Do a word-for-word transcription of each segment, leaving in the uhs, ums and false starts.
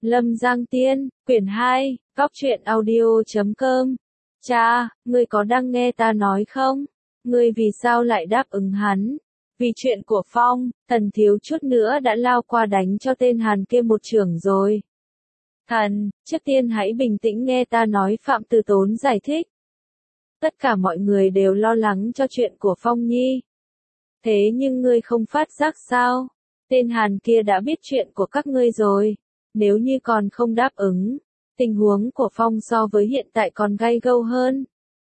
Lâm Giang Tiên, quyển hai, góc truyện audio chấm com. Cha, ngươi có đang nghe ta nói không? Ngươi vì sao lại đáp ứng hắn? Vì chuyện của Phong, thần thiếu chút nữa đã lao qua đánh cho tên Hàn kia một chưởng rồi. Thần, trước tiên hãy bình tĩnh nghe ta nói, Phạm Từ Tốn giải thích. Tất cả mọi người đều lo lắng cho chuyện của Phong Nhi. Thế nhưng ngươi không phát giác sao? Tên Hàn kia đã biết chuyện của các ngươi rồi. Nếu như còn không đáp ứng, tình huống của Phong so với hiện tại còn gay gâu hơn.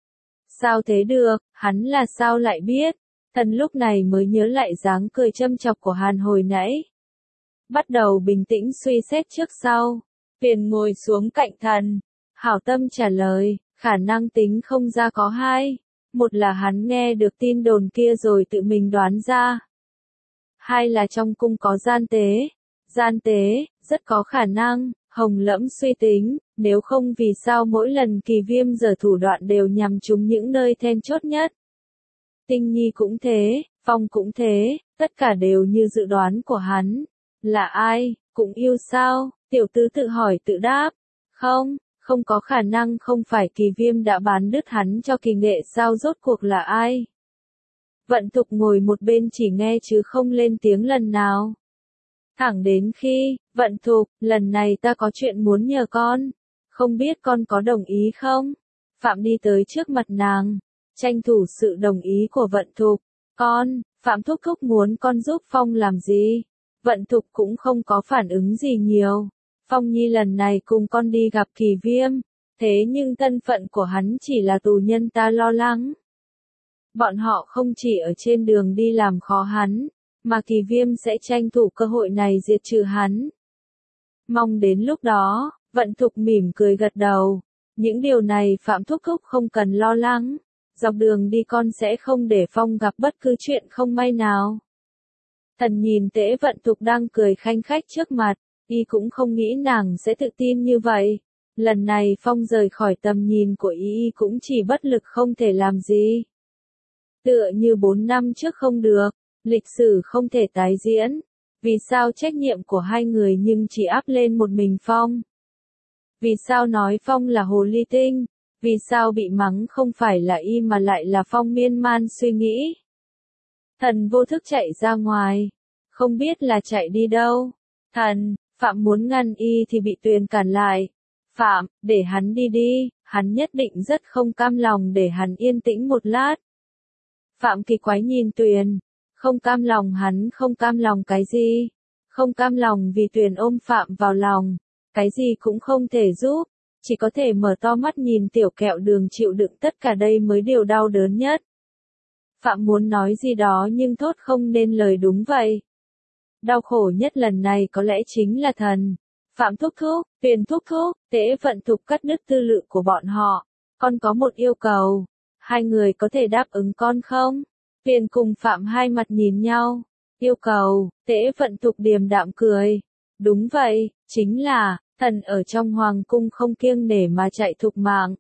Sao thế được, hắn là sao lại biết? Thần lúc này mới nhớ lại dáng cười châm chọc của Hàn hồi nãy. Bắt đầu bình tĩnh suy xét trước sau. Tuyền ngồi xuống cạnh thần. Hảo tâm trả lời, khả năng tính không ra có hai. Một là hắn nghe được tin đồn kia rồi tự mình đoán ra. Hai là trong cung có gian tế. Gian tế, rất có khả năng, Hồng Lẫm suy tính, nếu không vì sao mỗi lần Kỳ Viêm giở thủ đoạn đều nhằm trúng những nơi then chốt nhất. Tinh Nhi cũng thế, Phong cũng thế, tất cả đều như dự đoán của hắn. Là ai, cũng yêu sao? Tiểu tứ tự hỏi tự đáp. Không, không có khả năng không phải Kỳ Viêm đã bán đứt hắn cho Kỳ Nghệ sao, rốt cuộc là ai? Vận Thục ngồi một bên chỉ nghe chứ không lên tiếng lần nào. Thẳng đến khi, Vận Thục, lần này ta có chuyện muốn nhờ con, không biết con có đồng ý không? Phạm đi tới trước mặt nàng, tranh thủ sự đồng ý của Vận Thục. Con, Phạm thúc thúc muốn con giúp Phong làm gì? Vận Thục cũng không có phản ứng gì nhiều. Phong Nhi lần này cùng con đi gặp Kỳ Viêm, thế nhưng thân phận của hắn chỉ là tù nhân, ta lo lắng. Bọn họ không chỉ ở trên đường đi làm khó hắn, mà Kỳ Viêm sẽ tranh thủ cơ hội này diệt trừ hắn. Mong đến lúc đó, Vận Thục mỉm cười gật đầu. Những điều này Phạm thúc thúc không cần lo lắng. Dọc đường đi con sẽ không để Phong gặp bất cứ chuyện không may nào. Thần nhìn Tễ Vận Thục đang cười khanh khách trước mặt, y cũng không nghĩ nàng sẽ tự tin như vậy. Lần này Phong rời khỏi tầm nhìn của y, y cũng chỉ bất lực không thể làm gì. Tựa như bốn năm trước không được, lịch sử không thể tái diễn. Vì sao trách nhiệm của hai người nhưng chỉ áp lên một mình Phong? Vì sao nói Phong là hồ ly tinh? Vì sao bị mắng không phải là y mà lại là Phong? Miên man suy nghĩ. Thần vô thức chạy ra ngoài. Không biết là chạy đi đâu. Thần, Phạm muốn ngăn y thì bị Tuyền cản lại. Phạm, để hắn đi đi, hắn nhất định rất không cam lòng, để hắn yên tĩnh một lát. Phạm kỳ quái nhìn Tuyền. Không cam lòng, hắn không cam lòng cái gì? Không cam lòng vì Tuyền ôm Phạm vào lòng. Cái gì cũng không thể giúp. Chỉ có thể mở to mắt nhìn tiểu kẹo đường chịu đựng tất cả đây mới điều đau đớn nhất. Phạm muốn nói gì đó nhưng thốt không nên lời, đúng vậy. Đau khổ nhất lần này có lẽ chính là thần. Phạm thúc thúc, Tuyền thúc thúc, Tễ Vận Thục cắt đứt tư lự của bọn họ. Con có một yêu cầu. Hai người có thể đáp ứng con không? Tuyền cùng Phạm hai mặt nhìn nhau. Yêu cầu, Tễ Vận Thục điềm đạm cười. Đúng vậy, chính là, thần ở trong hoàng cung không kiêng nể mà chạy thục mạng.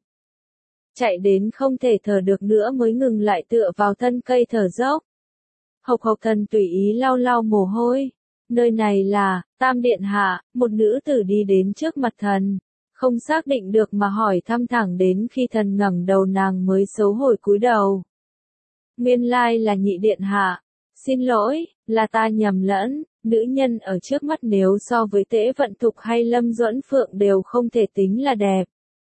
Chạy đến không thể thở được nữa mới ngừng lại tựa vào thân cây thở dốc. Hộc hộc thần tùy ý lau lau mồ hôi. Nơi này là, Tam Điện Hạ, một nữ tử đi đến trước mặt thần. Không xác định được mà hỏi thăm, thẳng đến khi thần ngẩng đầu nàng mới xấu hổ cúi đầu. Nguyên lai là Nhị Điện Hạ. Xin lỗi, là ta nhầm lẫn. Nữ nhân ở trước mắt nếu so với Tễ Vận Thục hay Lâm Duẫn Phượng đều không thể tính là đẹp.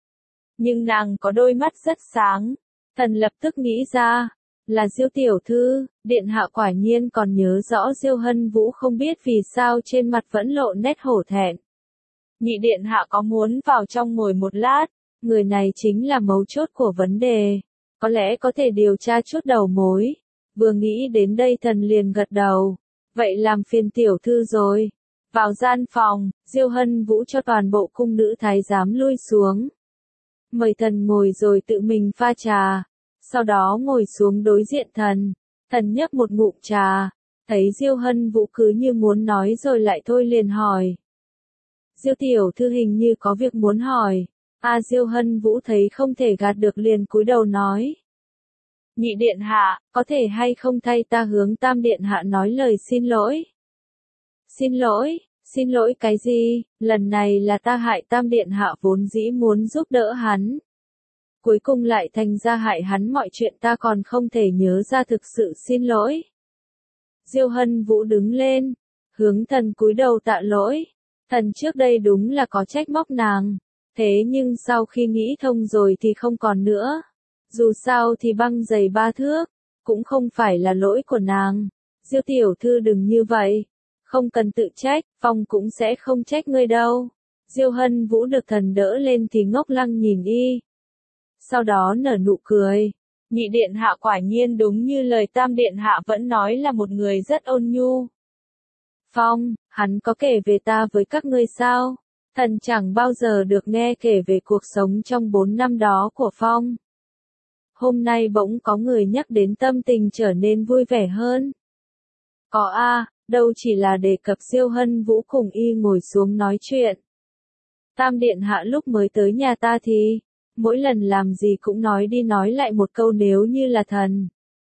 Nhưng nàng có đôi mắt rất sáng. Thần lập tức nghĩ ra, là Diêu tiểu thư. Điện hạ quả nhiên còn nhớ rõ Diêu Hân Vũ, không biết vì sao trên mặt vẫn lộ nét hổ thẹn. Nhị điện hạ có muốn vào trong ngồi một lát? Người này chính là mấu chốt của vấn đề. Có lẽ có thể điều tra chút đầu mối. Vừa nghĩ đến đây thần liền gật đầu. Vậy làm phiền tiểu thư rồi. Vào gian phòng, Diêu Hân Vũ cho toàn bộ cung nữ thái giám lui xuống. Mời thần ngồi rồi tự mình pha trà. Sau đó ngồi xuống đối diện thần. Thần nhấp một ngụm trà. Thấy Diêu Hân Vũ cứ như muốn nói rồi lại thôi, liền hỏi. Diêu tiểu thư hình như có việc muốn hỏi. À, Diêu Hân Vũ thấy không thể gạt được liền cúi đầu nói. Nhị điện hạ, có thể hay không thay ta hướng Tam điện hạ nói lời xin lỗi? Xin lỗi? Xin lỗi cái gì, lần này là ta hại Tam Điện Hạ vốn dĩ muốn giúp đỡ hắn. Cuối cùng lại thành ra hại hắn mọi chuyện ta còn không thể nhớ ra thực sự xin lỗi. Diêu Hân Vũ đứng lên, hướng thần cúi đầu tạ lỗi. Thần trước đây đúng là có trách móc nàng, thế nhưng sau khi nghĩ thông rồi thì không còn nữa. Dù sao thì băng dày ba thước, cũng không phải là lỗi của nàng. Diêu tiểu thư đừng như vậy, không cần tự trách, Phong cũng sẽ không trách ngươi đâu. Diêu Hân Vũ được thần đỡ lên thì ngốc lăng nhìn y. Sau đó nở nụ cười. Nhị điện hạ quả nhiên đúng như lời Tam điện hạ vẫn nói là một người rất ôn nhu. Phong, hắn có kể về ta với các ngươi sao? Thần chẳng bao giờ được nghe kể về cuộc sống trong bốn năm đó của Phong. Hôm nay bỗng có người nhắc đến tâm tình trở nên vui vẻ hơn. Có a, đâu chỉ là đề cập Diêu Hân Vũ cùng y ngồi xuống nói chuyện. Tam điện hạ lúc mới tới nhà ta thì, mỗi lần làm gì cũng nói đi nói lại một câu nếu như là thần.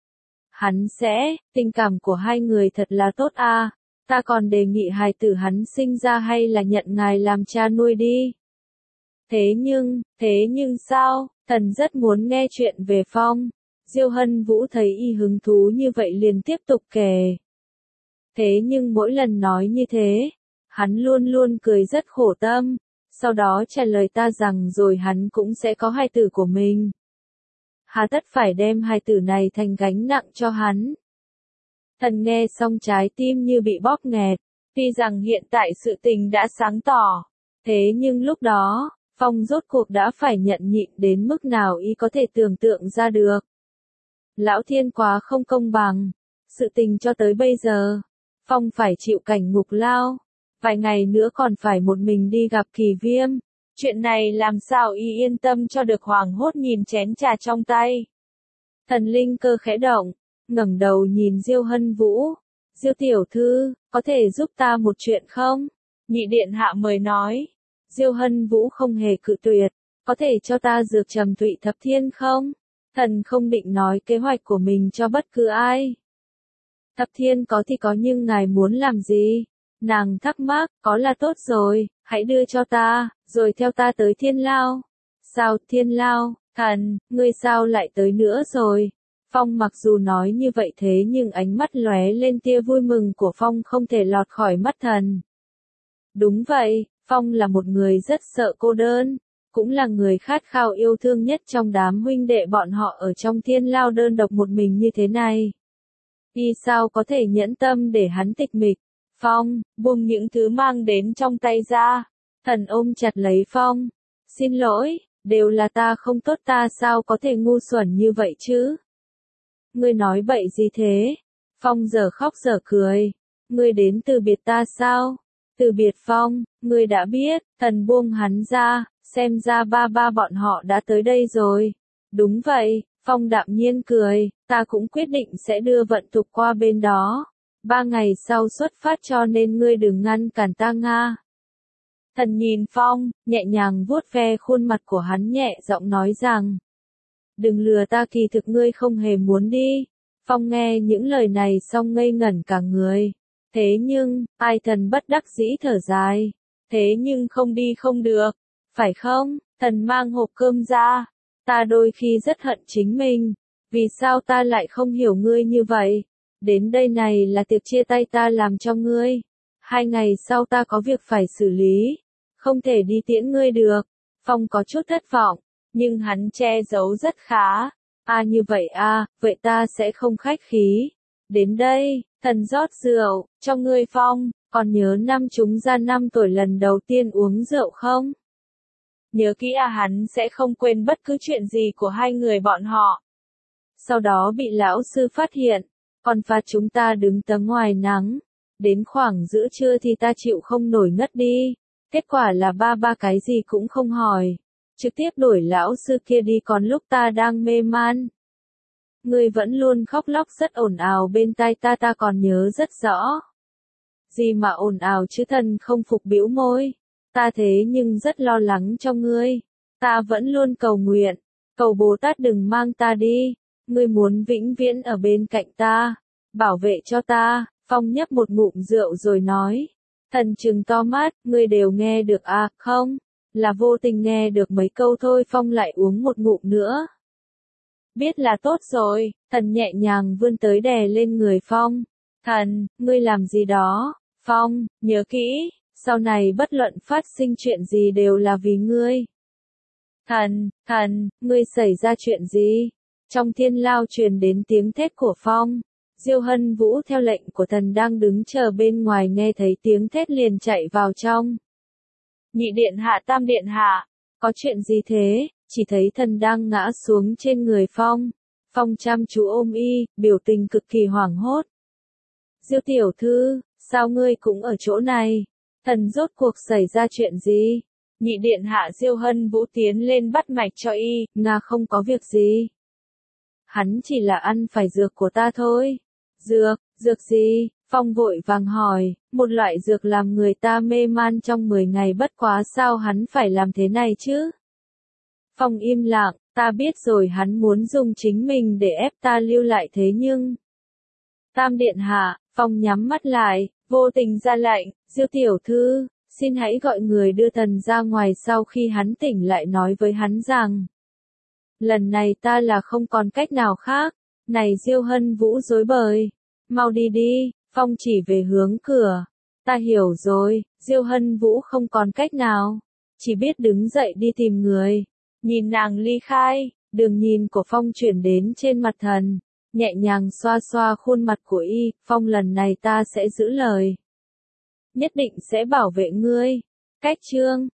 Hắn sẽ, tình cảm của hai người thật là tốt a, ta còn đề nghị hài tử hắn sinh ra hay là nhận ngài làm cha nuôi đi. Thế nhưng, thế nhưng sao, thần rất muốn nghe chuyện về Phong. Diêu Hân Vũ thấy y hứng thú như vậy liền tiếp tục kể. Thế nhưng mỗi lần nói như thế, hắn luôn luôn cười rất khổ tâm, sau đó trả lời ta rằng rồi hắn cũng sẽ có hài tử của mình. Hà tất phải đem hài tử này thành gánh nặng cho hắn. Thần nghe xong trái tim như bị bóp nghẹt, tuy rằng hiện tại sự tình đã sáng tỏ, thế nhưng lúc đó, Phong rốt cuộc đã phải nhận nhịn đến mức nào y có thể tưởng tượng ra được. Lão thiên quá không công bằng, sự tình cho tới bây giờ, Phong phải chịu cảnh ngục lao, vài ngày nữa còn phải một mình đi gặp Kỳ Viêm. Chuyện này làm sao y yên tâm cho được hoảng hốt nhìn chén trà trong tay. Thần linh cơ khẽ động, ngẩng đầu nhìn Diêu Hân Vũ. Diêu tiểu thư, có thể giúp ta một chuyện không? Nhị điện hạ mời nói. Diêu Hân Vũ không hề cự tuyệt, có thể cho ta dược trầm thụy thập thiên không? Thần không định nói kế hoạch của mình cho bất cứ ai. Thập thiên có thì có nhưng ngài muốn làm gì? Nàng thắc mắc, có là tốt rồi, hãy đưa cho ta, rồi theo ta tới Thiên Lao. Sao Thiên Lao, thần, ngươi sao lại tới nữa rồi? Phong mặc dù nói như vậy thế nhưng ánh mắt lóe lên tia vui mừng của Phong không thể lọt khỏi mắt thần. Đúng vậy, Phong là một người rất sợ cô đơn, cũng là người khát khao yêu thương nhất trong đám huynh đệ bọn họ ở trong Thiên Lao đơn độc một mình như thế này. Vì sao có thể nhẫn tâm để hắn tịch mịch? Phong, buông những thứ mang đến trong tay ra. Thần ôm chặt lấy Phong. Xin lỗi, đều là ta không tốt, ta sao có thể ngu xuẩn như vậy chứ? Ngươi nói bậy gì thế? Phong giờ khóc giờ cười. Ngươi đến từ biệt ta sao? Từ biệt Phong, ngươi đã biết, thần buông hắn ra, xem ra ba ba bọn họ đã tới đây rồi. Đúng vậy, Phong đạm nhiên cười, ta cũng quyết định sẽ đưa vận tục qua bên đó. Ba ngày sau xuất phát cho nên ngươi đừng ngăn cản ta Nga. Thần nhìn Phong, nhẹ nhàng vuốt ve khuôn mặt của hắn nhẹ giọng nói rằng. Đừng lừa ta, kỳ thực ngươi không hề muốn đi. Phong nghe những lời này xong ngây ngẩn cả người. Thế nhưng, ai thần bất đắc dĩ thở dài. Thế nhưng không đi không được. Phải không? Thần mang hộp cơm ra. Ta đôi khi rất hận chính mình. Vì sao ta lại không hiểu ngươi như vậy? Đến đây này là tiệc chia tay ta làm cho ngươi. Hai ngày sau ta có việc phải xử lý. Không thể đi tiễn ngươi được. Phong có chút thất vọng. Nhưng hắn che giấu rất khá. À như vậy à, vậy ta sẽ không khách khí. Đến đây, thần rót rượu, cho ngươi Phong, còn nhớ năm chúng ra năm tuổi lần đầu tiên uống rượu không? Nhớ kỹ à, hắn sẽ không quên bất cứ chuyện gì của hai người bọn họ. Sau đó bị lão sư phát hiện, còn phạt chúng ta đứng tấm ngoài nắng. Đến khoảng giữa trưa thì ta chịu không nổi ngất đi. Kết quả là ba ba cái gì cũng không hỏi. Trực tiếp đuổi lão sư kia đi còn lúc ta đang mê man. Ngươi vẫn luôn khóc lóc rất ồn ào bên tai ta, ta còn nhớ rất rõ. Gì mà ồn ào chứ, thần không phục bĩu môi. Ta thế nhưng rất lo lắng cho ngươi. Ta vẫn luôn cầu nguyện, cầu Bồ Tát đừng mang ta đi. Ngươi muốn vĩnh viễn ở bên cạnh ta, bảo vệ cho ta. Phong nhấp một ngụm rượu rồi nói. Thần trừng to mắt, ngươi đều nghe được à, không? Là vô tình nghe được mấy câu thôi. Phong lại uống một ngụm nữa. Biết là tốt rồi, thần nhẹ nhàng vươn tới đè lên người Phong. Thần, ngươi làm gì đó? Phong, nhớ kỹ, sau này bất luận phát sinh chuyện gì đều là vì ngươi. Thần, thần, ngươi xảy ra chuyện gì? Trong thiên lao truyền đến tiếng thét của Phong. Diêu Hân Vũ theo lệnh của thần đang đứng chờ bên ngoài nghe thấy tiếng thét liền chạy vào trong. Nhị điện hạ, tam điện hạ, có chuyện gì thế? Chỉ thấy thần đang ngã xuống trên người Phong. Phong chăm chú ôm y, biểu tình cực kỳ hoảng hốt. Diêu tiểu thư, sao ngươi cũng ở chỗ này? Thần rốt cuộc xảy ra chuyện gì? Nhị điện hạ. Diêu Hân Vũ tiến lên bắt mạch cho y, nga không có việc gì. Hắn chỉ là ăn phải dược của ta thôi. Dược, dược gì? Phong vội vàng hỏi, một loại dược làm người ta mê man trong mười ngày, bất quá sao hắn phải làm thế này chứ? Phong im lặng, ta biết rồi, hắn muốn dùng chính mình để ép ta lưu lại thế nhưng... Tam điện hạ. Phong nhắm mắt lại, vô tình ra lệnh, Diêu tiểu thư, xin hãy gọi người đưa thần ra ngoài. Sau khi hắn tỉnh lại nói với hắn rằng, lần này ta là không còn cách nào khác. Này Diêu Hân Vũ rối bời, mau đi đi. Phong chỉ về hướng cửa. Ta hiểu rồi. Diêu Hân Vũ không còn cách nào, chỉ biết đứng dậy đi tìm người. Nhìn nàng ly khai, đường nhìn của Phong chuyển đến trên mặt thần, nhẹ nhàng xoa xoa khuôn mặt của y. Phong, lần này ta sẽ giữ lời, nhất định sẽ bảo vệ ngươi. Cách chương